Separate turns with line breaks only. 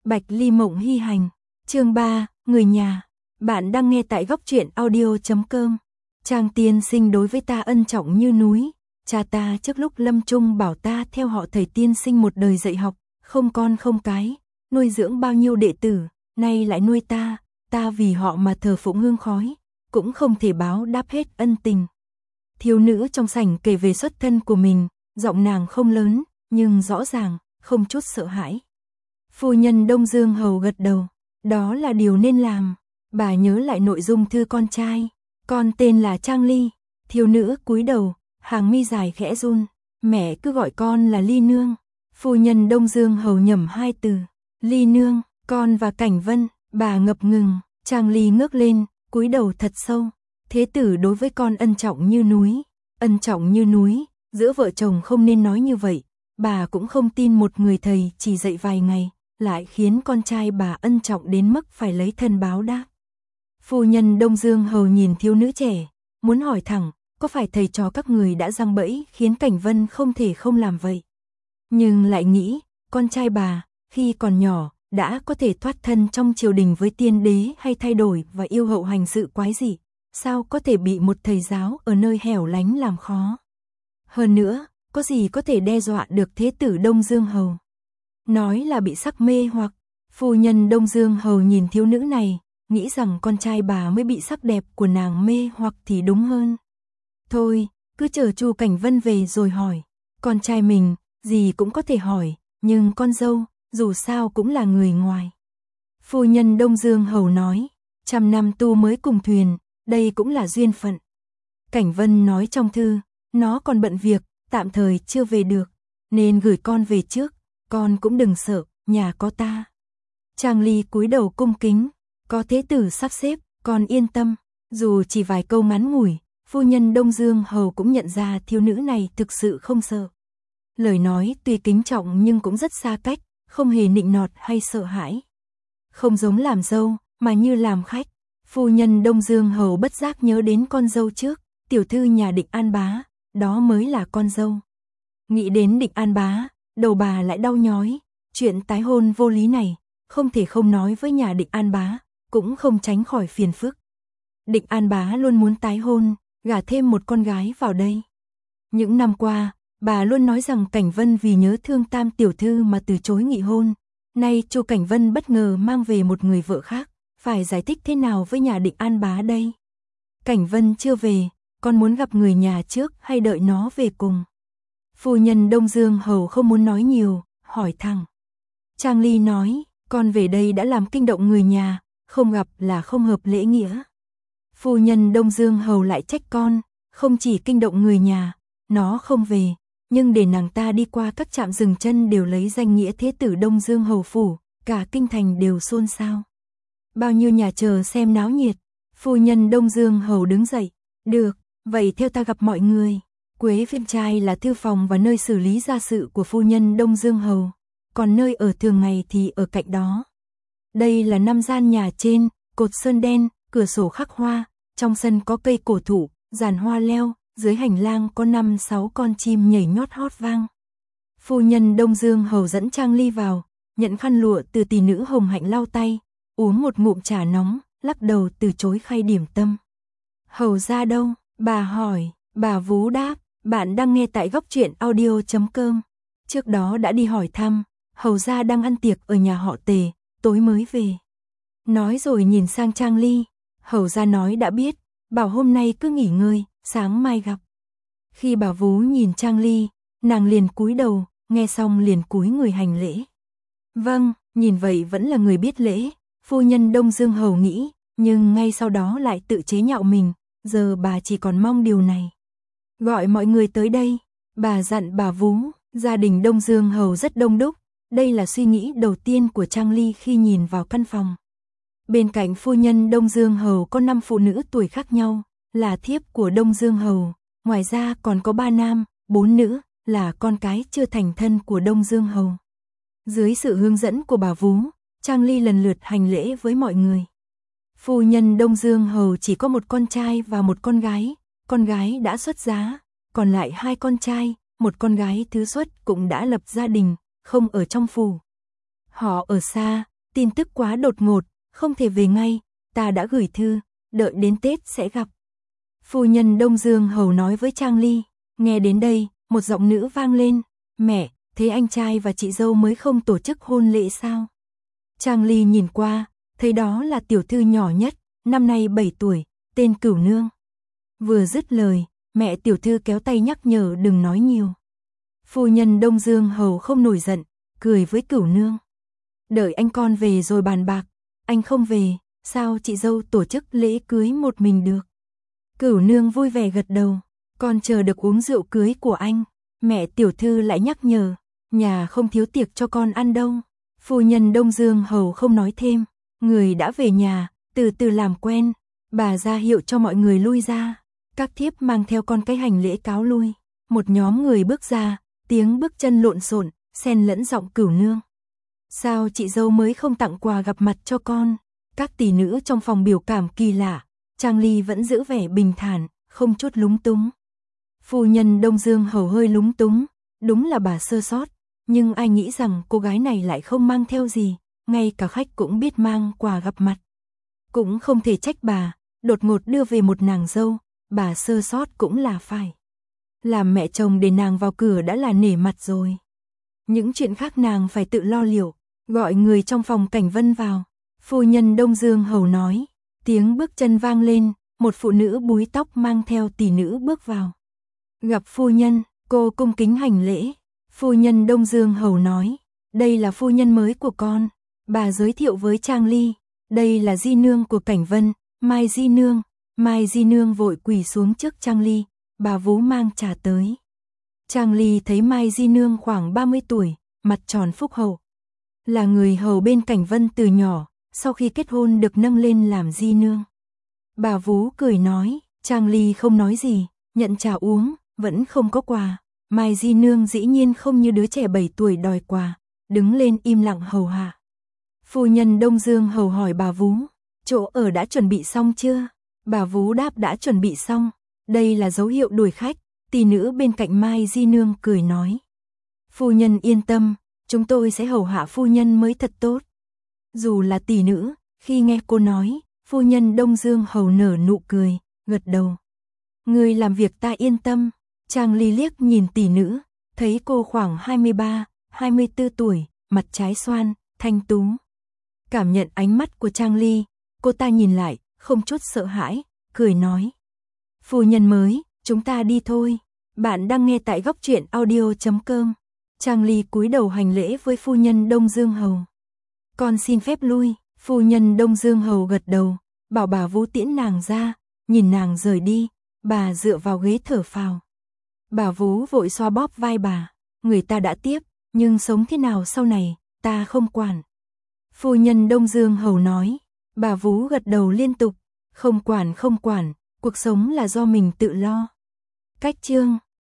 Bạch Ly Mộng Hy Hành, chương 3, người nhà. Bạn đang nghe tại góc truyện audio.com. Trang tiên sinh đối với ta ân trọng như núi. Cha ta trước lúc lâm chung bảo ta theo họ thầy tiên sinh một đời dạy học, không con không cái, nuôi dưỡng bao nhiêu đệ tử, nay lại nuôi ta vì họ mà thờ phụng hương khói, cũng không thể báo đáp hết ân tình. Thiếu nữ trong sảnh kể về xuất thân của mình, giọng nàng không lớn, nhưng rõ ràng, không chút sợ hãi. Phu nhân Đông Dương Hầu gật đầu, đó là điều nên làm. Bà nhớ lại nội dung thư con trai, con tên là Trang Ly. Thiếu nữ cúi đầu, hàng mi dài khẽ run, mẹ cứ gọi con là Ly nương. Phu nhân Đông Dương Hầu nhẩm hai từ, Ly nương, con và Cảnh Vân. Bà ngập ngừng, Trang Ly ngước lên, cúi đầu thật sâu. Thế tử đối với con ân trọng như núi, ân trọng như núi, giữa vợ chồng không nên nói như vậy. Bà cũng không tin một người thầy chỉ dạy vài ngày, lại khiến con trai bà ân trọng đến mức phải lấy thân báo đáp. Phu nhân Đông Dương Hầu nhìn thiếu nữ trẻ, muốn hỏi thẳng, có phải thầy trò các người đã giăng bẫy khiến Cảnh Vân không thể không làm vậy? Nhưng lại nghĩ, con trai bà, khi còn nhỏ, đã có thể thoát thân trong triều đình với tiên đế hay thay đổi và yêu hậu hành sự quái dị, sao có thể bị một thầy giáo ở nơi hẻo lánh làm khó? Hơn nữa, có gì có thể đe dọa được thế tử Đông Dương Hầu? Nói là bị sắc mê hoặc. Phu nhân Đông Dương Hầu nhìn thiếu nữ này, nghĩ rằng con trai bà mới bị sắc đẹp của nàng mê hoặc thì đúng hơn. Thôi, cứ chờ Chu Cảnh Vân về rồi hỏi. Con trai mình, gì cũng có thể hỏi, nhưng con dâu, dù sao cũng là người ngoài. Phu nhân Đông Dương Hầu nói, 100 năm tu mới cùng thuyền, đây cũng là duyên phận. Cảnh Vân nói trong thư, nó còn bận việc, tạm thời chưa về được, nên gửi con về trước, con cũng đừng sợ, nhà có ta. Trang Ly cúi đầu cung kính, có thế tử sắp xếp, con yên tâm. Dù chỉ vài câu ngắn ngủi, phu nhân Đông Dương Hầu cũng nhận ra thiếu nữ này thực sự không sợ. Lời nói tuy kính trọng nhưng cũng rất xa cách, không hề nịnh nọt hay sợ hãi. Không giống làm dâu, mà như làm khách. Phu nhân Đông Dương Hầu bất giác nhớ đến con dâu trước, tiểu thư nhà Định An Bá, đó mới là con dâu. Nghĩ đến Định An Bá, đầu bà lại đau nhói, chuyện tái hôn vô lý này, không thể không nói với nhà Định An Bá, cũng không tránh khỏi phiền phức. Định An Bá luôn muốn tái hôn, gả thêm một con gái vào đây. Những năm qua, bà luôn nói rằng Cảnh Vân vì nhớ thương Tam tiểu thư mà từ chối nghị hôn. Nay Chu Cảnh Vân bất ngờ mang về một người vợ khác, phải giải thích thế nào với nhà Định An Bá đây? Cảnh Vân chưa về, con muốn gặp người nhà trước hay đợi nó về cùng? Phu nhân Đông Dương Hầu không muốn nói nhiều, hỏi thẳng. Trang Ly nói, con về đây đã làm kinh động người nhà, không gặp là không hợp lễ nghĩa. Phu nhân Đông Dương Hầu lại trách con, không chỉ kinh động người nhà, nó không về, nhưng để nàng ta đi qua các trạm dừng chân đều lấy danh nghĩa thế tử Đông Dương Hầu phủ, cả kinh thành đều xôn xao. Bao nhiêu nhà chờ xem náo nhiệt. Phu nhân Đông Dương Hầu đứng dậy, được, vậy theo ta gặp mọi người. Quế Phiên Trai là thư phòng và nơi xử lý gia sự của phu nhân Đông Dương Hầu, còn nơi ở thường ngày thì ở cạnh đó. Đây là 5 gian nhà trên, cột sơn đen, cửa sổ khắc hoa, trong sân có cây cổ thụ, giàn hoa leo, dưới hành lang có 5-6 con chim nhảy nhót hót vang. Phu nhân Đông Dương Hầu dẫn Trang Ly vào, nhận khăn lụa từ tỷ nữ Hồng Hạnh lau tay, uống một ngụm trà nóng, lắc đầu từ chối khay điểm tâm. Hầu ra đâu? Bà hỏi. Bà Vú đáp, bạn đang nghe tại góc truyện audio.com. Trước đó đã đi hỏi thăm, hầu ra đang ăn tiệc ở nhà họ Tề, tối mới về. Nói rồi nhìn sang Trang Ly, hầu ra nói đã biết, bảo hôm nay cứ nghỉ ngơi, sáng mai gặp. Khi bà Vú nhìn Trang Ly, nàng liền cúi đầu, nghe xong liền cúi người hành lễ. Vâng, nhìn vậy vẫn là người biết lễ, phu nhân Đông Dương Hầu nghĩ, nhưng ngay sau đó lại tự chế nhạo mình, giờ bà chỉ còn mong điều này. Gọi mọi người tới đây, bà dặn bà Vú, gia đình Đông Dương Hầu rất đông đúc, đây là suy nghĩ đầu tiên của Trang Ly khi nhìn vào căn phòng. Bên cạnh phu nhân Đông Dương Hầu có 5 phụ nữ tuổi khác nhau, là thiếp của Đông Dương Hầu, ngoài ra còn có 3 nam, 4 nữ, là con cái chưa thành thân của Đông Dương Hầu. Dưới sự hướng dẫn của bà Vú, Trang Ly lần lượt hành lễ với mọi người. Phu nhân Đông Dương Hầu chỉ có một con trai và một con gái đã xuất giá, còn lại 2 con trai, một con gái thứ xuất cũng đã lập gia đình, không ở trong phủ. Họ ở xa, tin tức quá đột ngột, không thể về ngay, ta đã gửi thư, đợi đến Tết sẽ gặp. Phu nhân Đông Dương Hầu nói với Trang Ly. Nghe đến đây, một giọng nữ vang lên, mẹ, thế anh trai và chị dâu mới không tổ chức hôn lễ sao? Trang Ly nhìn qua, thấy đó là tiểu thư nhỏ nhất, năm nay 7 tuổi, tên Cửu Nương. Vừa dứt lời, mẹ tiểu thư kéo tay nhắc nhở đừng nói nhiều. Phu nhân Đông Dương Hầu không nổi giận, cười với Cửu Nương. Đợi anh con về rồi bàn bạc, anh không về, sao chị dâu tổ chức lễ cưới một mình được? Cửu Nương vui vẻ gật đầu, con chờ được uống rượu cưới của anh. Mẹ tiểu thư lại nhắc nhở, nhà không thiếu tiệc cho con ăn đâu. Phu nhân Đông Dương Hầu không nói thêm, người đã về nhà, từ từ làm quen, bà ra hiệu cho mọi người lui ra. Các thiếp mang theo con cái hành lễ cáo lui. Một nhóm người bước ra, tiếng bước chân lộn xộn, xen lẫn giọng Cửu Nương. Sao chị dâu mới không tặng quà gặp mặt cho con? Các tỷ nữ trong phòng biểu cảm kỳ lạ, Trang Ly vẫn giữ vẻ bình thản, không chút lúng túng. Phu nhân Đông Dương Hầu hơi lúng túng, đúng là bà sơ sót, nhưng ai nghĩ rằng cô gái này lại không mang theo gì, ngay cả khách cũng biết mang quà gặp mặt. Cũng không thể trách bà, đột ngột đưa về một nàng dâu, bà sơ sót cũng là phải. Làm mẹ chồng để nàng vào cửa đã là nể mặt rồi. Những chuyện khác nàng phải tự lo liệu, gọi người trong phòng Cảnh Vân vào. Phu nhân Đông Dương Hầu nói, tiếng bước chân vang lên, một phụ nữ búi tóc mang theo tỷ nữ bước vào. Gặp phu nhân, cô cung kính hành lễ. Phu nhân Đông Dương Hầu nói, đây là phu nhân mới của con. Bà giới thiệu với Trang Ly, đây là di nương của Cảnh Vân, Mai di nương. Mai di nương vội quỳ xuống trước Trang Ly, bà vú mang trà tới. Trang Ly thấy Mai di nương khoảng 30 tuổi, mặt tròn phúc hậu. Là người hầu bên Cảnh Vân từ nhỏ, sau khi kết hôn được nâng lên làm di nương. Bà vú cười nói, Trang Ly không nói gì, nhận trà uống, vẫn không có quà. Mai di nương dĩ nhiên không như đứa trẻ 7 tuổi đòi quà, đứng lên im lặng hầu hạ. Phu nhân Đông Dương Hầu hỏi bà vú, chỗ ở đã chuẩn bị xong chưa? Bà vú đáp đã chuẩn bị xong, đây là dấu hiệu đuổi khách. Tỷ nữ bên cạnh Mai di nương cười nói, phu nhân yên tâm, chúng tôi sẽ hầu hạ phu nhân mới thật tốt. Dù là tỷ nữ, khi nghe cô nói, phu nhân Đông Dương Hầu nở nụ cười, gật đầu. Người làm việc ta yên tâm. Trang Ly liếc nhìn tỷ nữ, thấy cô khoảng 23, 24 tuổi, mặt trái xoan, thanh tú. Cảm nhận ánh mắt của Trang Ly, cô ta nhìn lại, không chút sợ hãi, cười nói. Phu nhân mới, chúng ta đi thôi. Bạn đang nghe tại góc truyện audio.com. Trang Ly cúi đầu hành lễ với phu nhân Đông Dương Hầu. Con xin phép lui. Phu nhân Đông Dương Hầu gật đầu, bảo bà vú tiễn nàng ra, nhìn nàng rời đi, bà dựa vào ghế thở phào. Bà vú vội xoa bóp vai bà, người ta đã tiếp, nhưng sống thế nào sau này, ta không quản. Phu nhân Đông Dương Hầu nói, bà vú gật đầu liên tục, không quản, cuộc sống là do mình tự lo. Cách chương